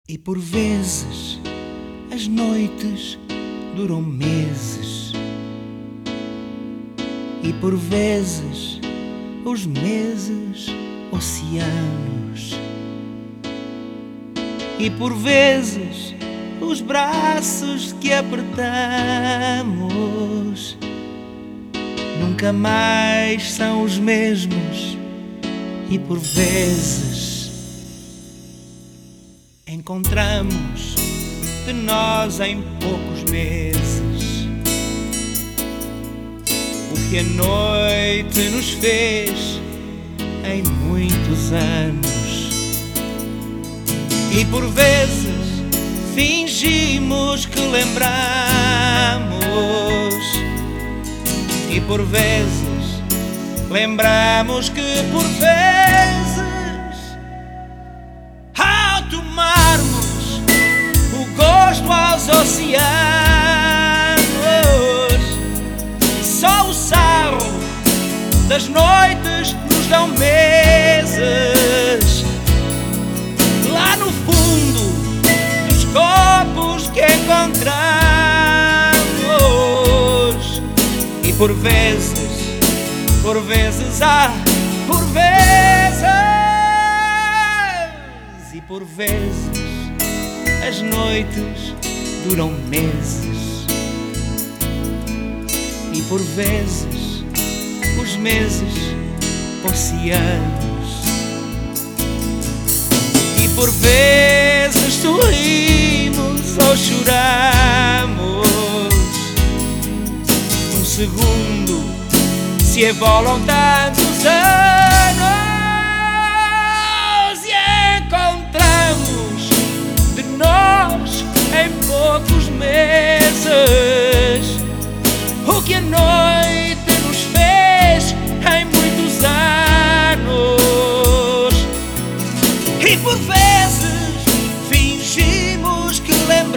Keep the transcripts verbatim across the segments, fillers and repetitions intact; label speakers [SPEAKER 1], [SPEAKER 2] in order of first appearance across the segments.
[SPEAKER 1] E por vezes as noites duram meses, e por vezes os meses oceanos, e por vezes os braços que apertamos nunca mais são os mesmos. E por vezes encontramos de nós em poucos meses o que a noite nos fez em muitos anos. E por vezes fingimos que lembramos, e por vezes lembramos que por vezes, ao tomarmos o gosto aos oceanos, só o sarro das noites nos dão meses, lá no fundo dos copos que encontramos. E por vezes, por vezes há, por vezes, e por vezes as noites duram meses, e por vezes os meses oceanos, e por vezes sorrimos ou choramos. Um segundo se evolam tantos anos e encontramos de nós em poucos meses o que a noite nos fez em muitos anos. E por vezes fingimos que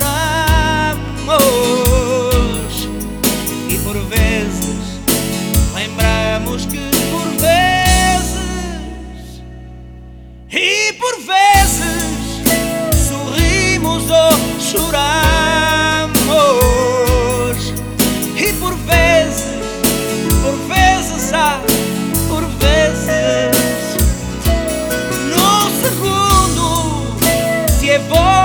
[SPEAKER 1] lembramos, e por vezes lembramos que por vezes, e por vezes sorrimos ou choramos, e por vezes, por vezes há, por vezes, num segundo se evolui